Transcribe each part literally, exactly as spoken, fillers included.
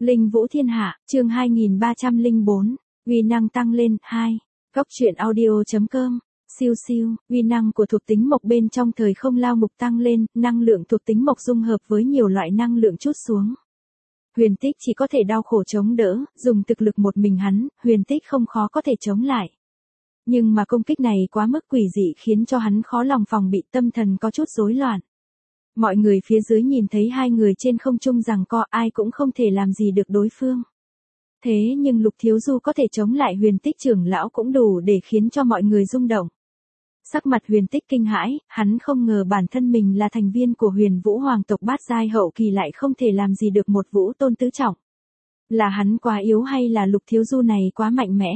Linh Vũ Thiên Hạ, chương hai nghìn ba trăm lẻ bốn, uy năng tăng lên, hai. Góc truyện audio.com, siêu siêu, uy năng của thuộc tính mộc bên trong thời không lao mục tăng lên, năng lượng thuộc tính mộc dung hợp với nhiều loại năng lượng trút xuống. Huyền Tích chỉ có thể đau khổ chống đỡ, dùng thực lực một mình hắn, Huyền Tích không khó có thể chống lại. Nhưng mà công kích này quá mức quỷ dị khiến cho hắn khó lòng phòng bị, tâm thần có chút rối loạn. Mọi người phía dưới nhìn thấy hai người trên không trung giằng co, ai cũng không thể làm gì được đối phương. Thế nhưng Lục Thiếu Du có thể chống lại Huyền Tích trưởng lão cũng đủ để khiến cho mọi người rung động. Sắc mặt Huyền Tích kinh hãi, hắn không ngờ bản thân mình là thành viên của Huyền Vũ Hoàng tộc bát giai hậu kỳ lại không thể làm gì được một Vũ Tôn tứ trọng. Là hắn quá yếu hay là Lục Thiếu Du này quá mạnh mẽ?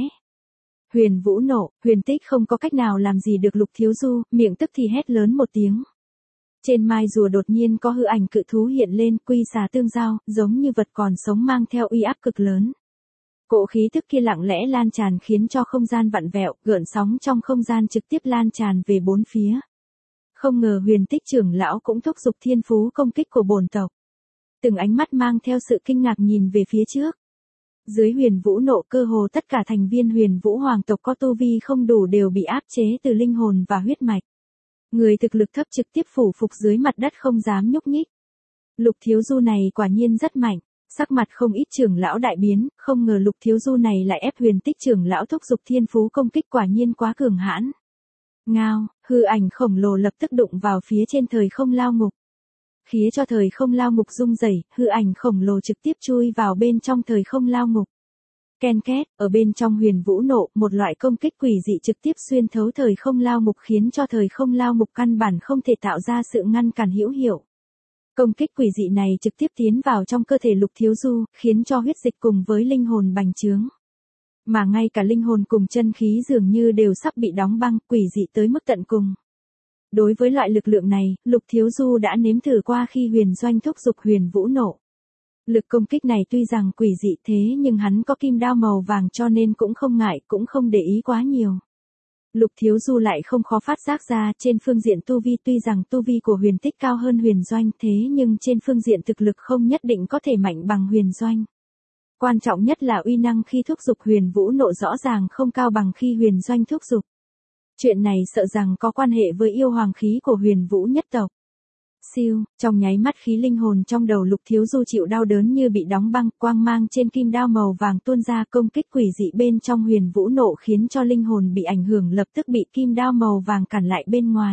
Huyền Vũ nộ, Huyền Tích không có cách nào làm gì được Lục Thiếu Du, miệng tức thì hét lớn một tiếng. Trên mai rùa đột nhiên có hư ảnh cự thú hiện lên, quy xà tương giao, giống như vật còn sống mang theo uy áp cực lớn. Cỗ khí tức kia lặng lẽ lan tràn khiến cho không gian vặn vẹo, gợn sóng trong không gian trực tiếp lan tràn về bốn phía. Không ngờ Huyền Tích trưởng lão cũng thúc giục thiên phú công kích của bổn tộc. Từng ánh mắt mang theo sự kinh ngạc nhìn về phía trước. Dưới Huyền Vũ nộ, cơ hồ tất cả thành viên Huyền Vũ Hoàng tộc có tu vi không đủ đều bị áp chế từ linh hồn và huyết mạch. Người thực lực thấp trực tiếp phủ phục dưới mặt đất không dám nhúc nhích. Lục Thiếu Du này quả nhiên rất mạnh, sắc mặt không ít trưởng lão đại biến, không ngờ Lục Thiếu Du này lại ép Huyền Tích trưởng lão thúc giục thiên phú công kích, quả nhiên quá cường hãn. Ngao, hư ảnh khổng lồ lập tức đụng vào phía trên thời không lao ngục. Khiến cho thời không lao ngục rung rẩy, hư ảnh khổng lồ trực tiếp chui vào bên trong thời không lao ngục. Ken két, ở bên trong Huyền Vũ nộ, một loại công kích quỷ dị trực tiếp xuyên thấu thời không lao mục khiến cho thời không lao mục căn bản không thể tạo ra sự ngăn cản hữu hiệu. Công kích quỷ dị này trực tiếp tiến vào trong cơ thể Lục Thiếu Du, khiến cho huyết dịch cùng với linh hồn bành trướng. Mà ngay cả linh hồn cùng chân khí dường như đều sắp bị đóng băng, quỷ dị tới mức tận cùng. Đối với loại lực lượng này, Lục Thiếu Du đã nếm thử qua khi Huyền Doanh thúc giục Huyền Vũ nộ. Lực công kích này tuy rằng quỷ dị thế nhưng hắn có kim đao màu vàng cho nên cũng không ngại, cũng không để ý quá nhiều. Lục Thiếu Du lại không khó phát giác ra, trên phương diện tu vi tuy rằng tu vi của Huyền Tích cao hơn Huyền Doanh thế nhưng trên phương diện thực lực không nhất định có thể mạnh bằng Huyền Doanh. Quan trọng nhất là uy năng khi thúc giục Huyền Vũ nộ rõ ràng không cao bằng khi Huyền Doanh thúc giục. Chuyện này sợ rằng có quan hệ với yêu hoàng khí của Huyền Vũ nhất tộc. Siêu, trong nháy mắt khí linh hồn trong đầu Lục Thiếu Du chịu đau đớn như bị đóng băng, quang mang trên kim đao màu vàng tuôn ra, công kích quỷ dị bên trong Huyền Vũ nộ khiến cho linh hồn bị ảnh hưởng, lập tức bị kim đao màu vàng cản lại bên ngoài.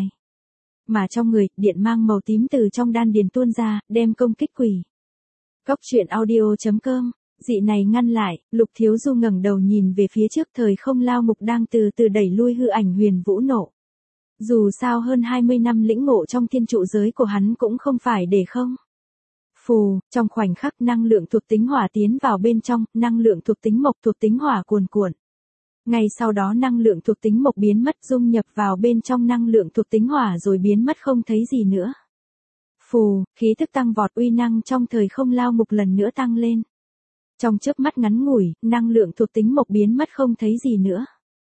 Mà trong người, điện mang màu tím từ trong đan điền tuôn ra, đem công kích quỷ. Góc truyện audio.com, dị này ngăn lại, Lục Thiếu Du ngẩng đầu nhìn về phía trước, thời không lao mục đang từ từ đẩy lui hư ảnh Huyền Vũ nộ. Dù sao hơn hai mươi năm lĩnh ngộ trong thiên trụ giới của hắn cũng không phải để không. Phù, trong khoảnh khắc năng lượng thuộc tính hỏa tiến vào bên trong, năng lượng thuộc tính mộc thuộc tính hỏa cuồn cuộn. Ngay sau đó năng lượng thuộc tính mộc biến mất, dung nhập vào bên trong năng lượng thuộc tính hỏa rồi biến mất không thấy gì nữa. Phù, khí thức tăng vọt, uy năng trong thời không lao mục lần nữa tăng lên. Trong chớp mắt ngắn ngủi, năng lượng thuộc tính mộc biến mất không thấy gì nữa.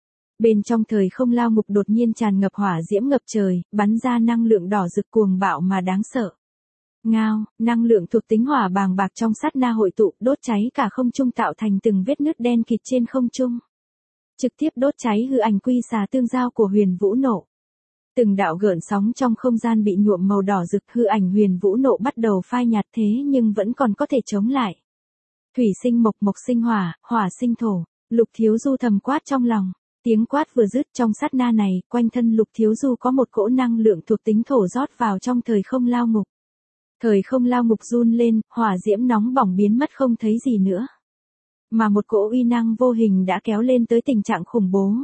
Bên trong thời không lao mục đột nhiên tràn ngập hỏa diễm ngập trời, bắn ra năng lượng đỏ rực cuồng bạo mà đáng sợ. Ngao, năng lượng thuộc tính hỏa bàng bạc trong sát na hội tụ, đốt cháy cả không trung tạo thành từng vết nứt đen kịt trên không trung. Trực tiếp đốt cháy hư ảnh quy xà tương giao của Huyền Vũ nộ. Từng đạo gợn sóng trong không gian bị nhuộm màu đỏ rực, hư ảnh Huyền Vũ nộ bắt đầu phai nhạt thế nhưng vẫn còn có thể chống lại. Thủy sinh mộc, mộc sinh hỏa, hỏa sinh thổ, Lục Thiếu Du thầm quát trong lòng. Tiếng quát vừa dứt, trong sát na này, quanh thân Lục Thiếu Du có một cỗ năng lượng thuộc tính thổ rót vào trong thời không lao ngục. Thời không lao ngục run lên, hỏa diễm nóng bỏng biến mất không thấy gì nữa. Mà một cỗ uy năng vô hình đã kéo lên tới tình trạng khủng bố.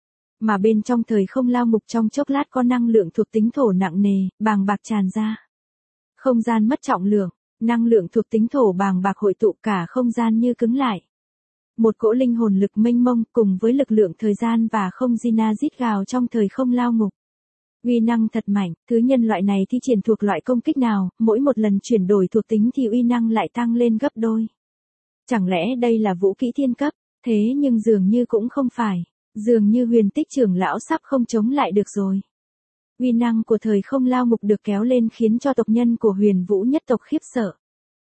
Mà bên trong thời không lao ngục trong chốc lát có năng lượng thuộc tính thổ nặng nề, bàng bạc tràn ra. Không gian mất trọng lượng, năng lượng thuộc tính thổ bàng bạc hội tụ, cả không gian như cứng lại. Một cỗ linh hồn lực mênh mông cùng với lực lượng thời gian và không gian rít gào trong thời không lao ngục. Uy năng thật mạnh, thứ nhân loại này thi triển thuộc loại công kích nào, mỗi một lần chuyển đổi thuộc tính thì uy năng lại tăng lên gấp đôi. Chẳng lẽ đây là vũ kỹ thiên cấp, thế nhưng dường như cũng không phải, dường như Huyền Tích trưởng lão sắp không chống lại được rồi. Uy năng của thời không lao ngục được kéo lên khiến cho tộc nhân của Huyền Vũ nhất tộc khiếp sợ.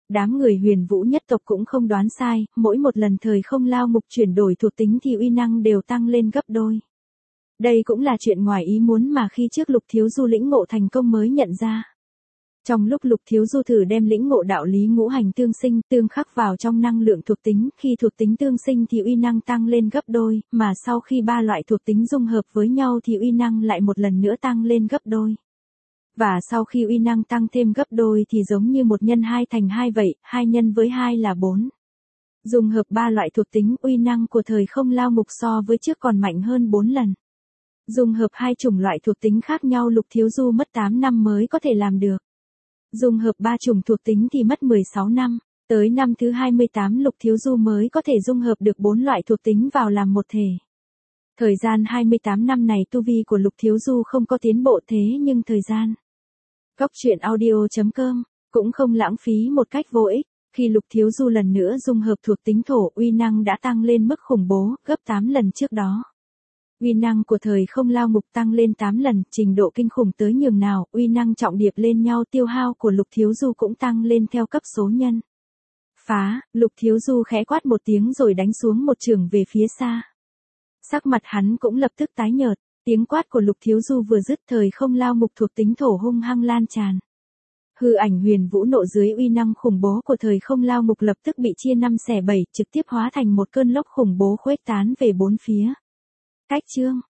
Đám người Huyền Vũ nhất tộc cũng không đoán sai, mỗi một lần thời không lao mục chuyển đổi thuộc tính thì uy năng đều tăng lên gấp đôi. Đây cũng là chuyện ngoài ý muốn mà khi trước Lục Thiếu Du lĩnh ngộ thành công mới nhận ra. Trong lúc Lục Thiếu Du thử đem lĩnh ngộ đạo lý ngũ hành tương sinh, tương khắc vào trong năng lượng thuộc tính, khi thuộc tính tương sinh thì uy năng tăng lên gấp đôi, mà sau khi ba loại thuộc tính dung hợp với nhau thì uy năng lại một lần nữa tăng lên gấp đôi. Và sau khi uy năng tăng thêm gấp đôi thì giống như một nhân hai thành hai vậy, hai nhân với hai là bốn. Dung hợp ba loại thuộc tính, uy năng của thời không lao mục so với trước còn mạnh hơn bốn lần. Dung hợp hai chủng loại thuộc tính khác nhau Lục Thiếu Du mất tám năm mới có thể làm được. Dung hợp ba chủng thuộc tính thì mất mười sáu năm, tới năm thứ hai mươi tám Lục Thiếu Du mới có thể dung hợp được bốn loại thuộc tính vào làm một thể. Thời gian hai mươi tám năm này tu vi của Lục Thiếu Du không có tiến bộ thế nhưng thời gian. Góc truyện audio chấm com cũng không lãng phí một cách vô ích, khi Lục Thiếu Du lần nữa dung hợp thuộc tính thổ uy năng đã tăng lên mức khủng bố, gấp tám lần trước đó. Uy năng của thời không lao mục tăng lên tám lần, trình độ kinh khủng tới nhường nào, uy năng trọng điệp lên nhau tiêu hao của Lục Thiếu Du cũng tăng lên theo cấp số nhân. Phá, Lục Thiếu Du khẽ quát một tiếng rồi đánh xuống một chưởng về phía xa. Sắc mặt hắn cũng lập tức tái nhợt, tiếng quát của Lục Thiếu Du vừa dứt thời không lao mục thuộc tính thổ hung hăng lan tràn. Hư ảnh Huyền Vũ nộ dưới uy năng khủng bố của thời không lao mục lập tức bị chia năm xẻ bảy, trực tiếp hóa thành một cơn lốc khủng bố khuếch tán về bốn phía. Cách chương